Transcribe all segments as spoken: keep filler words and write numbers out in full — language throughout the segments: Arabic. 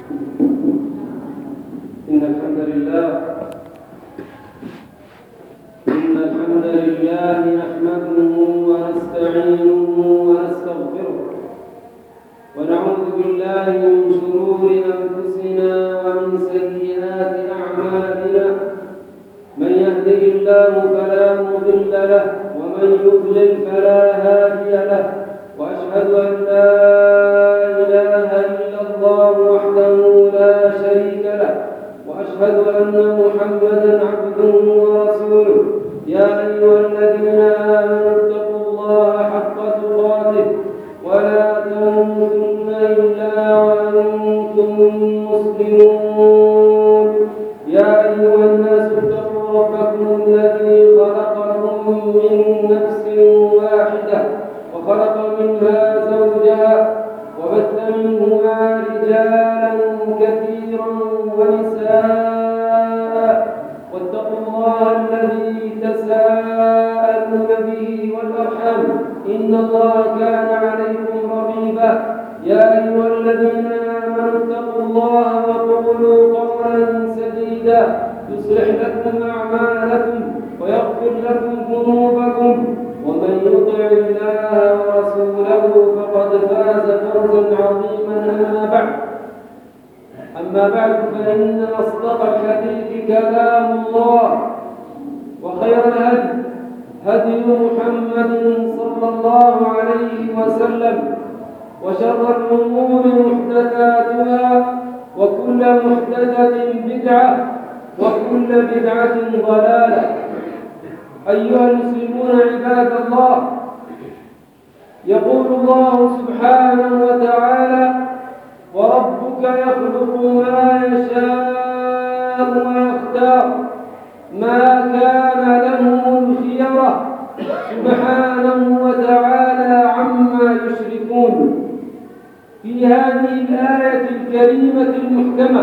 إن الحمد لله إن الحمد لله نحمده ونستعينه ونستغفره ونعوذ بالله من شرور أنفسنا ومن سيئات أعمالنا من يهده الله فلا مضل له ومن يضلل فلا هادي له وأشهد أن لا إله إلا الله وحده لا شريك له وأشهد أن محمدا عبده ورسوله يا أيها الذين آمنوا اتقوا الله حق تقاته ولا تموتن إلا وأنتم مسلمون يا أيها الناس اتقوا ربكم الذي خلقكم من نفس واحدة وخلق منها زوجها وبث منهما رجالا كثيرا ونساء واتقوا الله الذي تساءلون به والأرحام إن الله كان عليكم رقيبا يا أيها الذين آمنوا اتقوا الله وقولوا قولا سديدا يصلح لكم أعمالكم ويغفر لكم ذنوبكم ومن يطع الله ورسوله فقد فاز فوزا عظيما أما بعد أما بعد فإن أصدق الحديث كلام الله وخير الهدي هدي محمد صلى الله عليه وسلم وشر الأمور محدثاتها وكل محدثة بدعة وكل بدعة ضلالة. أيها المسلمون عباد الله، يقول الله سبحانه وتعالى: وربك يخلق ما يشاء ويختار ما كان لهم الخيرة سبحانه وتعالى عما يشركون. في هذه الآية الكريمة المحكمة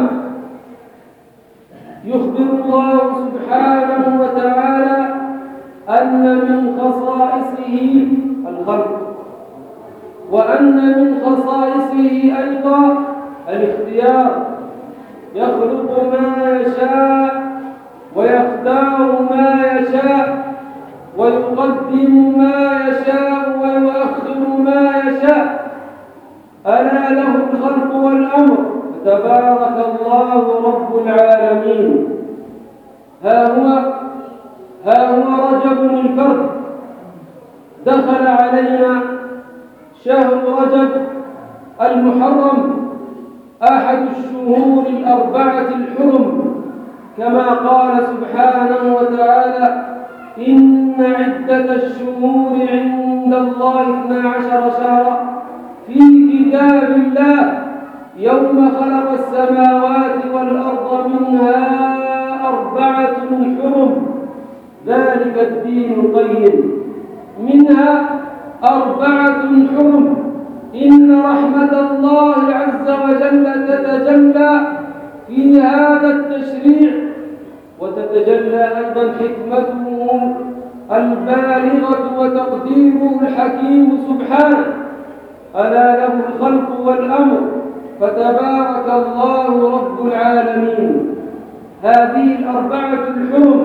يخبر الله سبحانه وتعالى أن من خصائصه الخلق، وأن من خصائصه أيضا الاختيار، يخلق ما يشاء ويختار ما يشاء ويقدم ما يشاء ويؤخر ما يشاء، ألا له الخلق والأمر، تبارك الله رب العالمين. ها هو ها هو رجب الفرد، دخل علينا شهر رجب المحرم أحد الشهور الأربعة الحرم، كما قال سبحانه وتعالى: إن عدة الشهور عند الله اثنا عشر شهرا في كتاب الله يوم خلق السماوات والأرض منها أربعة حرم ذلك الدين القيم، منها أربعة حرم. إن رحمة الله عز وجل تتجلى في هذا التشريع، وتتجلى أيضا حكمته البالغة وتقديره الحكيم سبحانه، ألا له الخلق والأمر، فتبارك الله رب العالمين. هذه الأربعة الحرم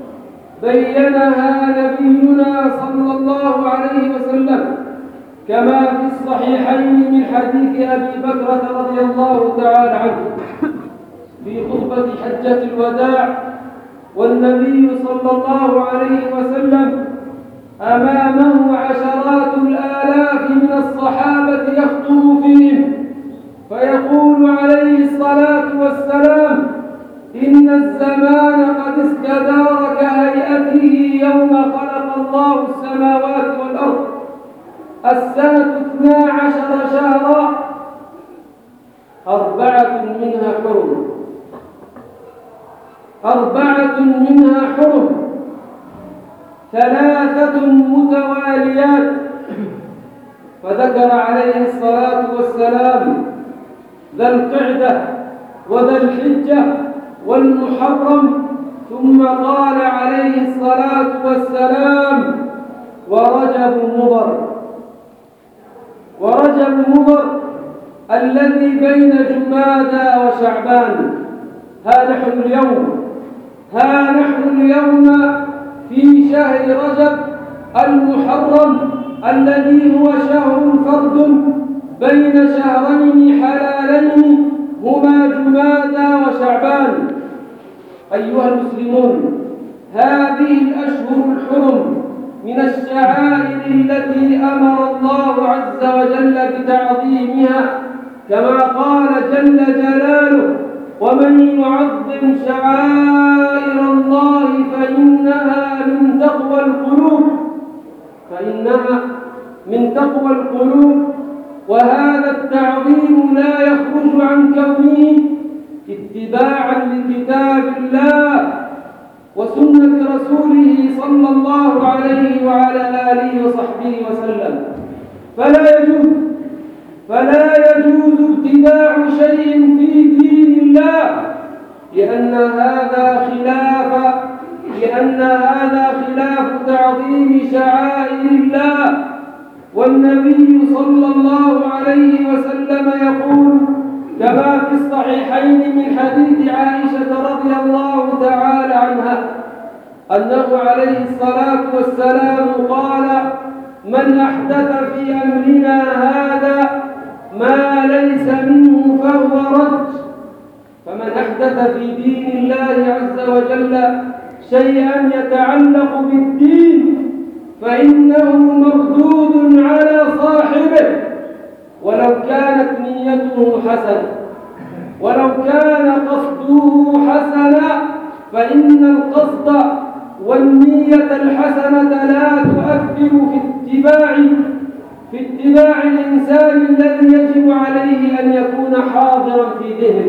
بينها نبينا صلى الله عليه وسلم كما في الصحيحين من حديث أبي بكرة رضي الله تعالى عنه في خطبة حجة الوداع، والنبي صلى الله عليه وسلم أمامه عشرات الآلاف من الصحابة يخطب فيهم، فيقول عليه الصلاة والسلام: إن الزمان قد استدار كهيئته يوم خلق الله السماوات والأرض، السنة اثنا عشر شهرا، أربعة منها حرم، أربعة منها حرم، ثلاثة متواليات. فذكر عليه الصلاة والسلام ذا القعدة وذا الحجة والمحرم، ثم قال عليه الصلاة والسلام: ورجب مضر. ورجب مضر الذي بين جمادى وشعبان. وشعبان. ها نحن اليوم ها نحن اليوم في شهر رجب المحرم الذي هو شهر فرد بين شهرين حلالين هما جمادى وشعبان. أيها المسلمون، هذه الأشهر الحرم من الشعائر التي أمر الله عز وجل بتعظيمها، كما قال جل جلاله: ومن يعظم شعائر الله فإنها من تقوى القلوب فإنها من تقوى القلوب. وهذا التعظيم لا يخرج عن كونه اتباعا لكتاب الله وسنة رسوله صلى الله عليه وعلى آله وصحبه وسلم. فلا يجوز فلا يجوز ابتداع شيء في دين الله، لأن هذا خلاف لأن هذا خلاف تعظيم شعائر الله. والنبي صلى الله عليه وسلم يقول كما في الصحيحين من حديث عائشة رضي الله تعالى عنها أنه عليه الصلاة والسلام قال: من أحدث في أمرنا هذا ما ليس منه فهو رد. فمن أحدث في دين الله عز وجل شيئا يتعلق بالدين فإنه مردود على صاحبه، ولو كانت نيته حسنة ولو كان قصده حسنا، فإن القصد والنية الحسنة لا تؤثر في اتباع في اتباع الإنسان الذي يجب عليه أن يكون حاضرا في ذهنه.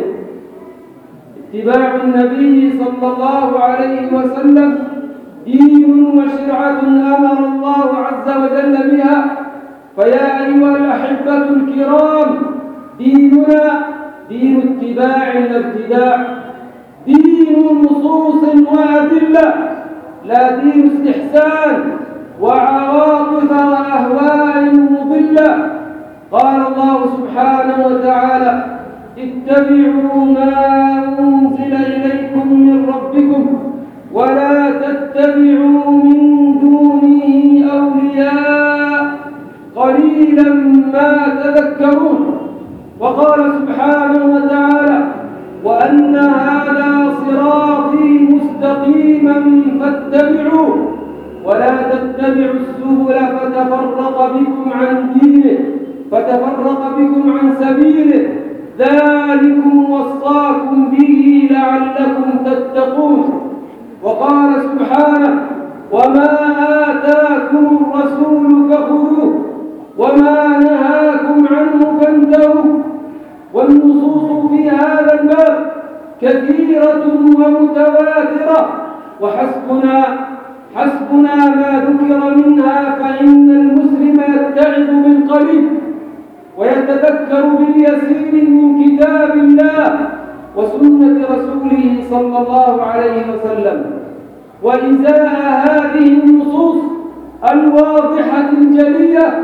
اتباع النبي صلى الله عليه وسلم دين وشرعة أمر الله عز وجل بها. فيا أيها الأحبة الكرام، ديننا دين اتباع لا ابتداع، دين نصوص وأدلة، لا دين استحسان وعواطف وأهواء مضلة. قال الله سبحانه وتعالى: اتبعوا ما أنزل إليكم من ربكم ولا تتبعوا من دونه أولياء قليلا ما تذكرون. وقال سبحانه وتعالى: وأن هذا صراطي مستقيما فاتبعوه ولا تتبعوا السبل فتفرق بكم عن دينه فتفرق بكم عن سبيله ذلكم وصاكم به لعلكم تتقون. وقال سبحانه: وما آتاكم الرسول فخذوه وما نهاكم عنه فانتهوا. والنصوص في هذا الباب كثيرة ومتواترة، وحسبنا حسبنا ما ذكر منها، فإن المسلم يتعظ بالقليل ويتذكر باليسير من كتاب الله وسنة رسوله صلى الله عليه وسلم. وإزاء هذه النصوص الواضحة الجلية،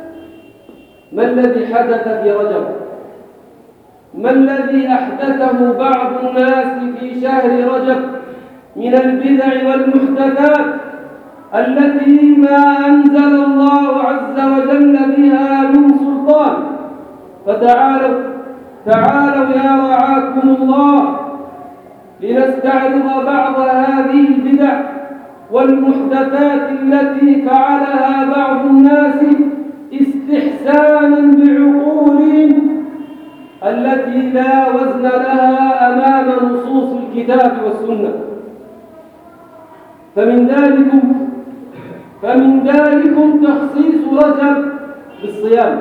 ما الذي حدث في رجب؟ ما الذي أحدثه بعض الناس في شهر رجب من البدع والمحدثات التي ما أنزل الله عز وجل بها من سلطان؟ فتعالوا تعالوا يا رعاكم الله لنستعرض بعض هذه البدع والمحدثات التي فعلها بعض الناس استحسانا بعقولهم التي لا وزن لها أمام نصوص الكتاب والسنة. فمن ذلكم فمن ذلكم تخصيص رجب بالصيام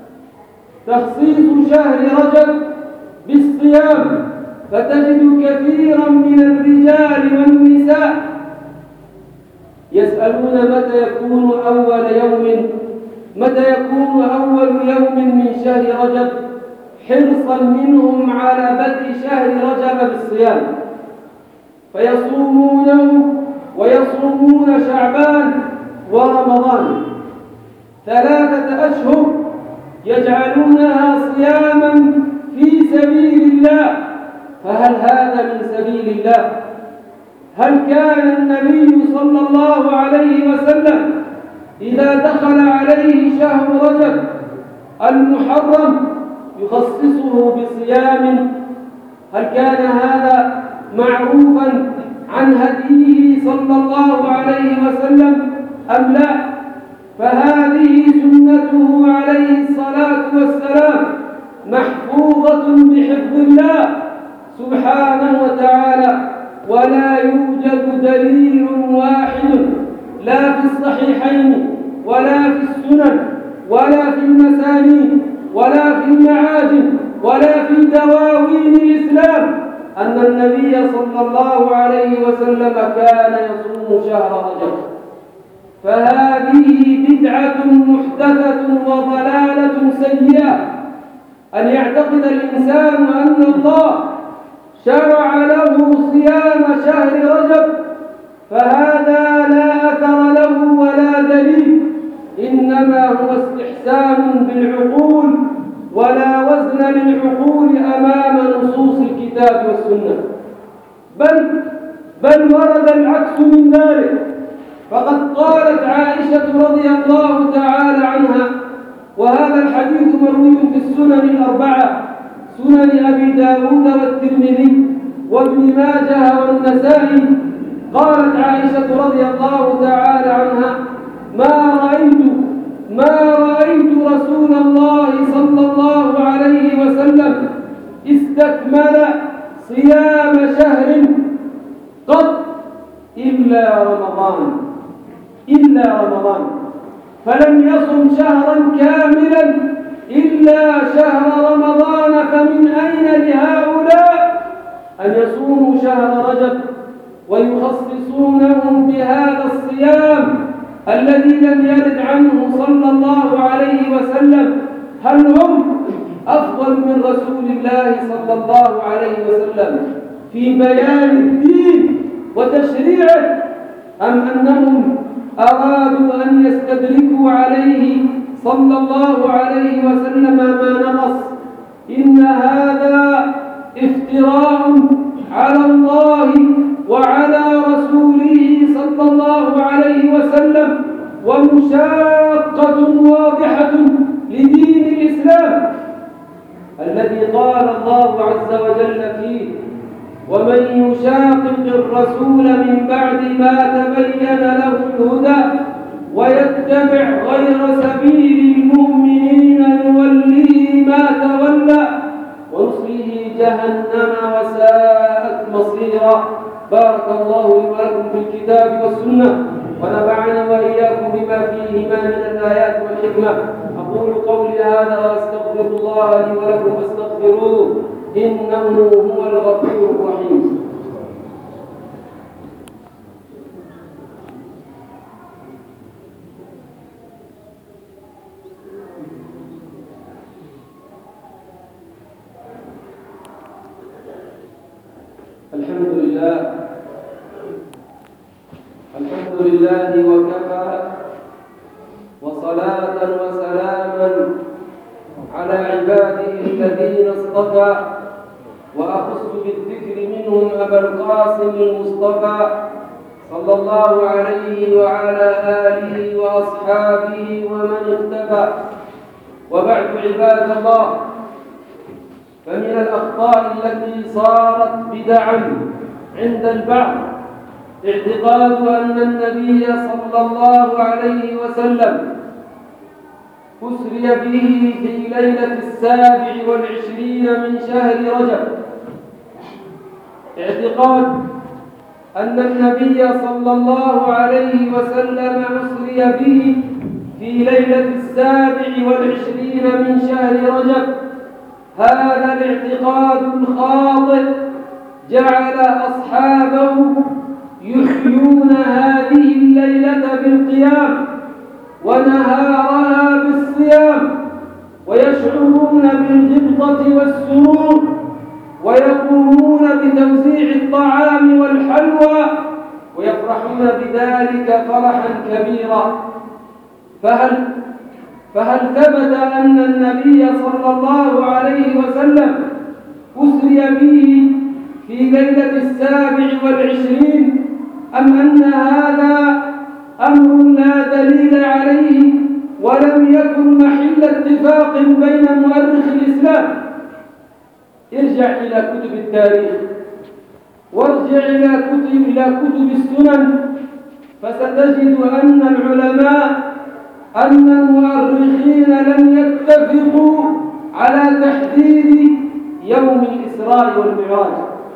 تخصيص شهر رجب بالصيام. فتجد كثيرا من الرجال والنساء يسألون متى يكون أول يوم متى يكون أول يوم من شهر رجب، حرصا منهم على بدء شهر رجب بالصيام، فيصومونه ويصومون شعبان ورمضان ثلاثة أشهر يجعلونها صياما في سبيل الله فهل هذا من سبيل الله؟ هل كان النبي صلى الله عليه وسلم إذا دخل عليه شهر رجب المحرم يخصصه بصيام؟ هل كان هذا معروفا عن هديه صلى الله عليه وسلم أم لا؟ فهذه سنته عليه الصلاة والسلام محفوظة بحفظ الله سبحانه وتعالى، ولا يوجد دليل واحد لا في الصحيحين ولا في السنن ولا في المسانيد ولا في المعاجم ولا في دواوين الإسلام أن النبي صلى الله عليه وسلم كان يصوم شهر رجب. فهذه بدعة محدثة وضلالة سيئة أن يعتقد الإنسان أن الله شرع له صيام شهر رجب، فهذا لا أثر له ولا دليل، إنما هو استحسان بالعقول ولا وزن للعقول أمام نصوص الكتاب والسنة. بل بل ورد العكس من ذلك، فقد قالت عائشة رضي الله تعالى عنها، وهذا الحديث مروي في السنن الأربعة، سنن أبي داود والترمذي وابن ماجه والنسائي، قالت عائشة رضي الله تعالى عنها: ما رأيت ما رأيت رسول الله صلى الله عليه وسلم استكمل صيام شهر قط إلا رمضان إلا رمضان فلم يصم شهرا كاملا إلا شهر رمضان. فمن أين لهؤلاء أن يصوموا شهر رجب ويخصصونهم بهذا الصيام الذي لم يرد عنه صلى الله عليه وسلم؟ هل هم أفضل من رسول الله صلى الله عليه وسلم في بيان الدين وتشريعه، أم أنهم أرادوا أن يستدركوا عليه صلى الله عليه وسلم ما نقص؟ إن هذا افتراء على الله وعلى رسوله صلى الله عليه وسلم، ومشاقة واضحة لدين الإسلام الذي قال الله عز وجل فيه: ومن يشاقق الرسول من بعد ما تبين له الهدى ويتبع غير سبيل المؤمنين نوله ما تولى ونصله جهنم وساءت مصيرا. بارك الله لي ولكم في الكتاب والسنة، ونفعني وإياكم بما فيهما من الآيات والحكمة. أقول قولي هذا وأستغفر الله لي ولكم فاستغفروه إنه هو الغفور الرحيم. الحمد لله الحمد لله وكفى، وصلاة وسلاما على عباده الذين اصطفى، وأخص بالذكر منهم أبا القاسم المصطفى صلى الله عليه وعلى آله وأصحابه ومن اختفى. وبعد عباد الله، فمن الأخطاء التي صارت بدعا عند البعض اعتقاد أن النبي صلى الله عليه وسلم أسري به في ليلة السابع والعشرين من شهر رجب، اعتقاد أن النبي صلى الله عليه وسلم أسري به في ليلة السابع والعشرين من شهر رجب. هذا الاعتقاد الخاطئ جعل أصحابه يحيون هذه الليلة بالقيام ونهارها بالصيام، ويشعرون بالغبطة والسرور، ويقومون بتوزيع الطعام والحلوى، ويفرحون بذلك فرحا كبيرا. فهل فهل ثبت أن النبي صلى الله عليه وسلم أسري به في ليلة السابع والعشرين، أم أن هذا أمر لا دليل عليه ولم يكن محل اتفاق بين مؤرخ الإسلام؟ ارجع إلى كتب التاريخ وارجع إلى كتب إلى كتب السنن، فستجد أن العلماء أن المؤرخين لم يتفقوا على تحديد يوم الإسراء والمعراج.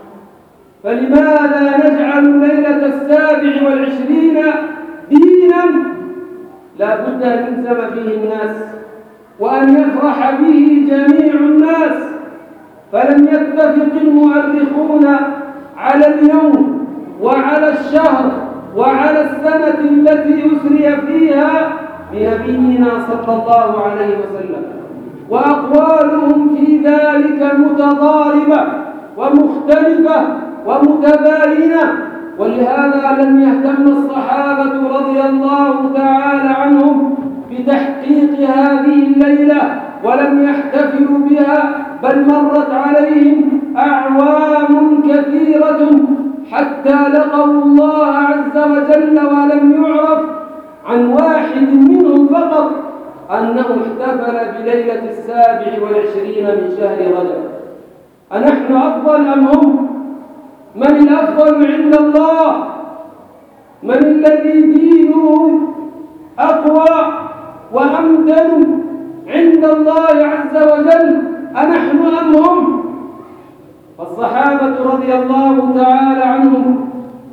فلماذا نجعل ليلة السابع والعشرين دينا لا بد أن يلزم فيه الناس وأن يفرح به جميع الناس؟ فلم يتفق المؤرخون على اليوم وعلى الشهر وعلى السنة التي أسري فيها بنبينا صلى الله عليه وسلم، وأقوالهم في ذلك متضاربة ومختلفة ومتباينة. ولهذا لم يهتم الصحابة رضي الله تعالى عنهم بتحقيق هذه الليلة ولم يحتفلوا بها، بل مرت عليهم أعوام كثيرة حتى لقوا الله عز وجل، ولم يعرف عن واحد منهم فقط أنه احتفل بليلة السابع والعشرين من شهر رجب. أنحن أفضل أم هم؟ من الأفضل عند الله؟ من الذي دينه أقوى وأمتن عند الله عز وجل؟ أنحن أم هم؟ فالصحابة رضي الله تعالى عنهم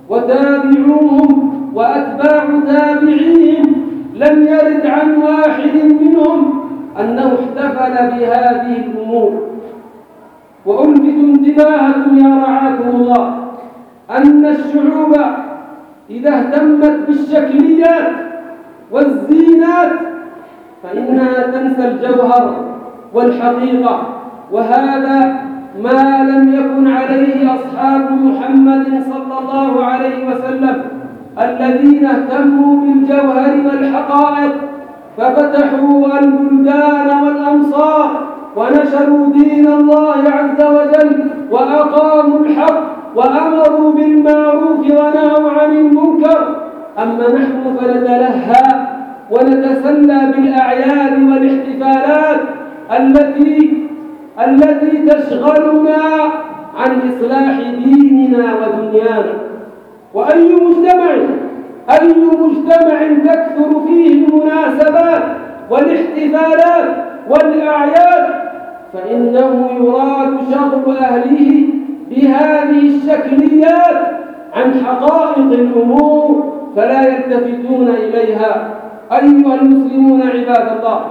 وتابعوهم وأتباع تابعيهم لم يرد عن واحد منهم أنه احتفل بهذه الأمور. وألفت انتباهكم يا رعاكم الله أن الشعوب إذا اهتمت بالشكليات والزينات فإنها تنسى الجوهر والحقيقة، وهذا ما لم يكن عليه أصحاب محمد صلى الله عليه وسلم الذين اهتموا بالجوهر والحقائق، ففتحوا البلدان والأمصار ونشروا دين الله عز وجل وأقاموا الحق وأمروا بالمعروف ونهوا عن المنكر. أما نحن فنتلهى ونتسلى بالأعياد والاحتفالات التي التي تشغلنا عن إصلاح ديننا ودنيانا. وأي مجتمع أي مجتمع تكثر فيه المناسبات والاحتفالات والأعياد فإنه يراد شغل أهله بهذه الشكليات عن حقائق الأمور فلا يلتفتون إليها. أيها المسلمون عباد الله،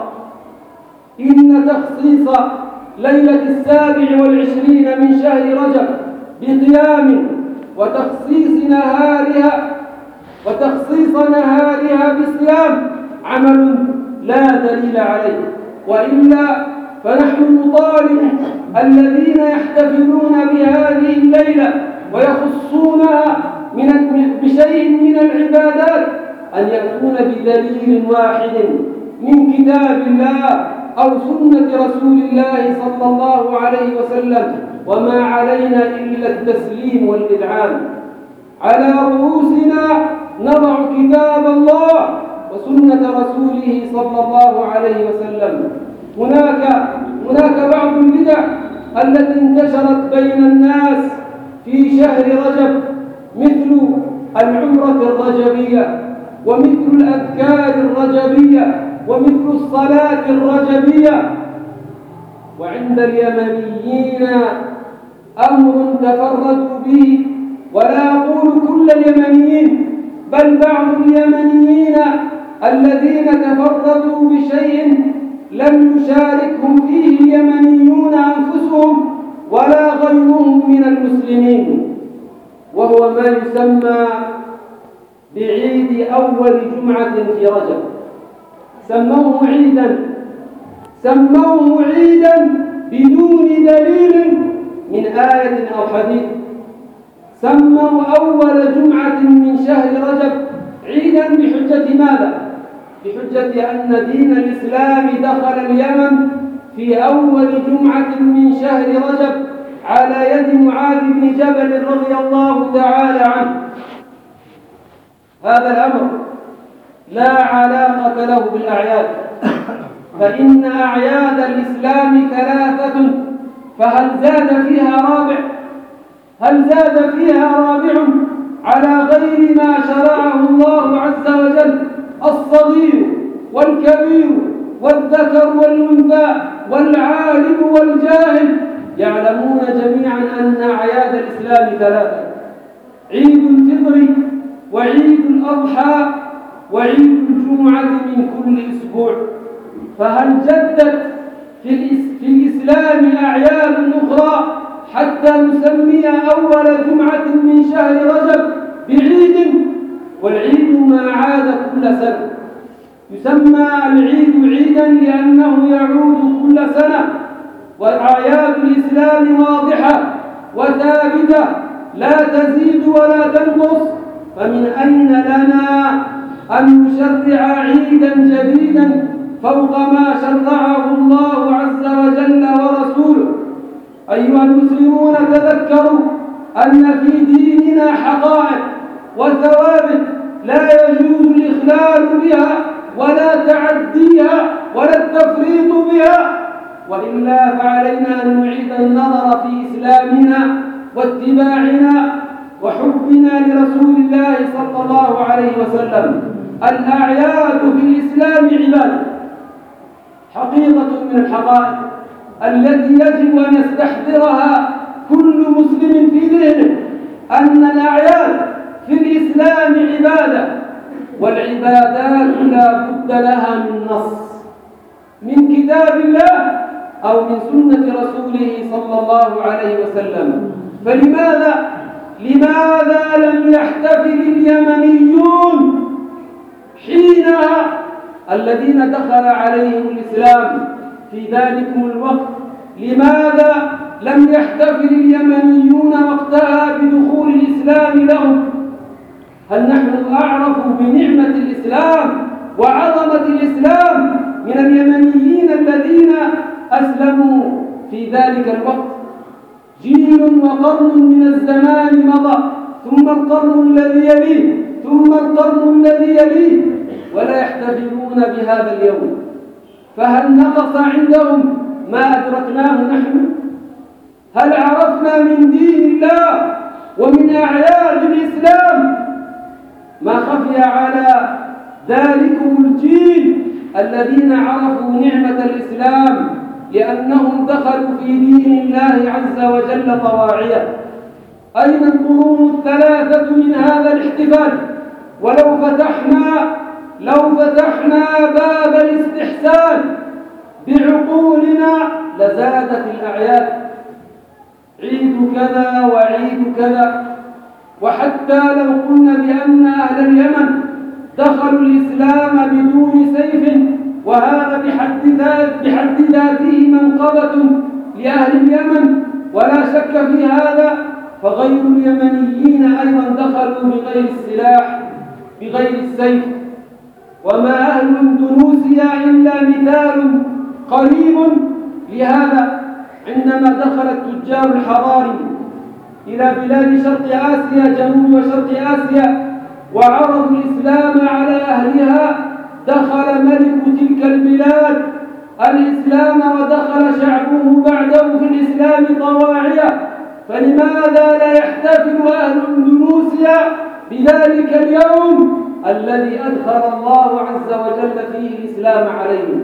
إن تخصيص ليلة السابع والعشرين من شهر رجب بقيام وتخصيص نهارها وتخصيص نهارها بصيام عمل لا دليل عليه، وإلا فنحن نطالب الذين يحتفلون بهذه الليلة ويخصونها من بشيء من العبادات أن يأتون بدليل واحد من كتاب الله أو سنة رسول الله صلى الله عليه وسلم، وما علينا إلا التسليم والإذعان. على رؤوسنا نضع كتاب الله وسنة رسوله صلى الله عليه وسلم. هناك هناك بعض البدع التي انتشرت بين الناس في شهر رجب مثل العمرة الرجبية ومثل الأذكار الرجبية ومثل الصلاة الرجبية. وعند اليمنيين أمر تفردوا به، ولا أقول كل اليمنيين بل بعض اليمنيين الذين تفردوا بشيء لم يشاركهم فيه اليمنيون أنفسهم ولا غيرهم من المسلمين، وهو ما يسمى بعيد أول جمعة في رجب. سموه عيدا سموه عيدا بدون دليل من آية أو حديث. سموا أول جمعة من شهر رجب عيدا بحجة ماذا؟ بحجة أن دين الإسلام دخل اليمن في أول جمعة من شهر رجب على يد معاذ بن جبل رضي الله تعالى عنه. هذا الأمر لا علاقة له بالأعياد، فإن أعياد الإسلام ثلاثة، فهل زاد فيها رابع؟ هل زاد فيها رابع على غير ما شرعه الله عز وجل؟ الصغير والكبير والذكر والأنثى والعالم والجاهل يعلمون جميعا أن أعياد الإسلام ثلاثة: عيد الفطر وعيد الأضحى وعيد الجمعة من كل أسبوع. فهل جدت في الإسلام أعياد أخرى حتى نسمي أول جمعة من شهر رجب بعيد؟ والعيد ما عاد كل سنة، يسمى العيد عيدا لأنه يعود كل سنة. وأعياد الإسلام واضحة وثابتة لا تزيد ولا تنقص، فمن أين لنا أن نشرع عيدا جديدا فوق ما شرعه الله عز وجل ورسوله؟ أيها المسلمون، تذكروا أن في ديننا حقائق وثوابت لا يجوز الإخلال بها ولا تعديها ولا التفريط بها، وإلا فعلينا أن نعيد النظر في إسلامنا واتباعنا وحبنا لرسول الله صلى الله عليه وسلم. الأعياد في الإسلام عبادة، حقيقة من الحقائق التي يجب أن يستحضرها كل مسلم في ذهنه، أن الأعياد في الإسلام عبادة، والعبادات لا بد لها من نص من كتاب الله أو من سنة رسوله صلى الله عليه وسلم. فلماذا لماذا لم يحتفل اليمنيون حينها الذين دخل عليهم الإسلام في ذلكم الوقت؟ لماذا لم يحتفل اليمنيون وقتها بدخول الإسلام لهم؟ هل نحن أعرف بنعمة الإسلام وعظمة الإسلام من اليمنيين الذين أسلموا في ذلك الوقت؟ جيل وقرن من الزمان مضى، ثم القرن الذي يليه، ثم القرن الذي يليه، ولا يحتفلون بهذا اليوم. فهل نقص عندهم ما أدركناه نحن؟ هل عرفنا من دين الله ومن أعياد الإسلام ما خفي على ذلكم الجيل الذين عرفوا نعمة الإسلام لأنهم دخلوا في دين الله عز وجل طواعية؟ أين القرون الثلاثة من هذا الاحتفال؟ ولو فتحنا لو فتحنا باب الاستحسان بعقولنا لزادت الأعياد، عيد كذا وعيد كذا. وحتى لو قلنا بأن أهل اليمن دخلوا الإسلام بدون سيف، وهذا بحد بحد ذاته منقبة لأهل اليمن ولا شك في هذا، فغير اليمنيين أيضا دخلوا بغير السلاح بغير السيف. وما أهل اندونيسيا إلا مثال قريب لهذا، عندما دخل التجار الحضاري إلى بلاد شرق آسيا، جنوب وشرق آسيا، وعرضوا الإسلام على أهلها، دخل ملك تلك البلاد الإسلام ودخل شعبه بعده في الإسلام طواعية. فلماذا لا يحتفل أهل اندونيسيا بذلك اليوم الذي أدخل الله عز وجل فيه الإسلام عليهم؟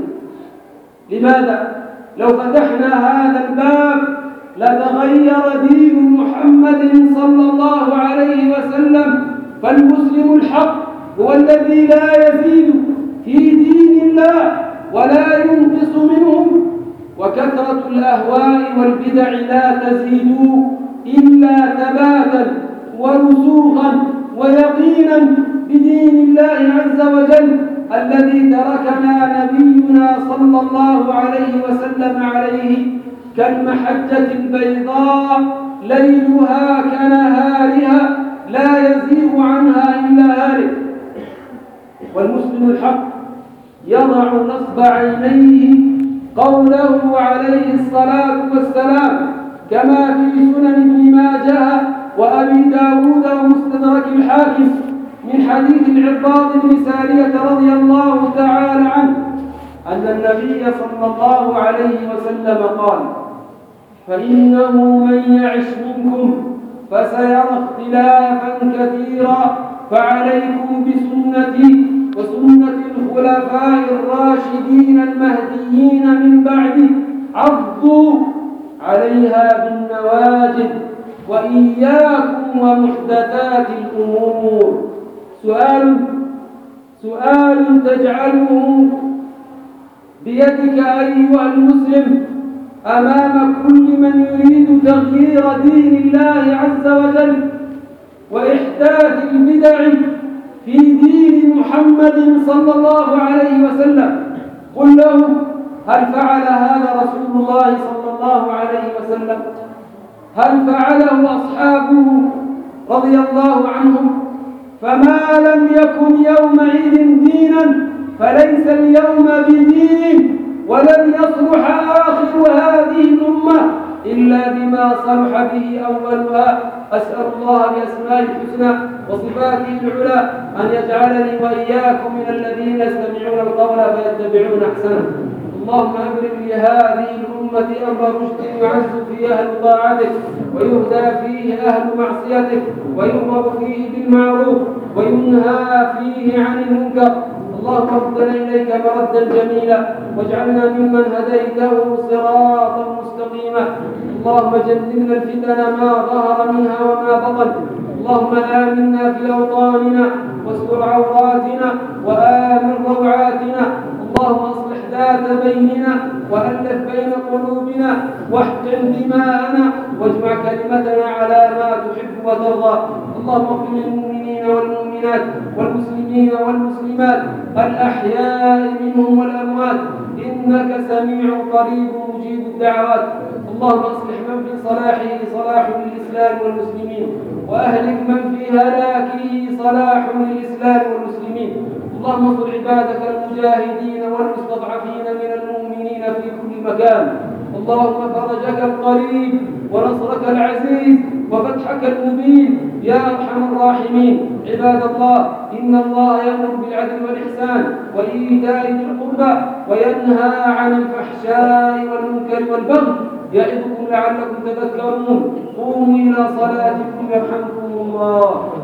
لماذا؟ لو فتحنا هذا الباب لتغير دين محمد صلى الله عليه وسلم. فالمسلم الحق هو الذي لا يزيد في دين الله ولا ينقص منه، وكثرة الأهواء والبدع لا تزيد إلا ثباتا ورسوخا ويقينا بدين الله عز وجل الذي تركنا نبينا صلى الله عليه وسلم عليه كالمحجة البيضاء ليلها كنهارها لا يزيغ عنها إلا هالك. والمسلم الحق يضع نصب عينيه قوله عليه الصلاة والسلام: كما في سنن ابن ماجه وأبي داود ومستدرك الحاكم من حديث العرباض بن سارية رضي الله تعالى عنه أن النبي صلى الله عليه وسلم قال: فإنه من يعش منكم فسيرى اختلافا كثيرا، فعليكم بسنتي وسنة الخلفاء الراشدين المهديين من بعدي، عضوا عليها بالنواجذ وإياكم ومحدثات الأمور. سؤال سؤال تجعله بيدك أيها المسلم أمام كل من يريد تغيير دين الله عز وجل وإحداث البدع في دين محمد صلى الله عليه وسلم. قل له: هل فعل هذا رسول الله صلى الله عليه وسلم؟ هل فعله أصحابه رضي الله عنهم؟ فما لم يكن يومئذ دينا فليس اليوم بدين، ولن يصلح آخر هذه الأمة إلا بما صلح به أولها. أسأل الله بأسمائه الحسنى وصفاته العلى أن يجعلني وإياكم من الذين يستمعون القول فيتبعون أحسنه. اللهم أبرم لهذه الأمة أمر رشد يعز فيه أهل طاعتك ويهدى فيه أهل معصيتك ويؤمر فيه بالمعروف وينهى فيه عن المنكر. اللهم ردنا إليك مردا جميلا واجعلنا ممن هديته صراطا مستقيما. اللهم جنبنا الفتن ما ظهر منها وما بطن. اللهم آمنا في أوطاننا واستر عوراتنا وآمن روعاتنا. اللهم اصلح ذات بيننا وألف بين قلوبنا واحقن دماءنا واجمع كلمتنا على ما تحب وترضى. اللهم اغفر للمؤمنين والمؤمنات والمسلمين والمسلمات الأحياء منهم والأموات إنك سميع قريب مجيب الدعوات. اللهم اصلح من في صلاحه صلاح للإسلام والمسلمين وأهلك من في هلاكه صلاح للإسلام والمسلمين. اللهم انصر عبادك المجاهدين والمستضعفين من المؤمنين في كل مكان. اللهم فرجك القريب ونصرك العزيز وفتحك المبين يا أرحم الراحمين. عباد الله، إن الله يأمر بالعدل والإحسان وإيتاء ذي القربى وينهى عن الفحشاء والمنكر والبغي يعظكم لعلكم تذكرون. قوموا إلى صلاتكم يرحمكم الله.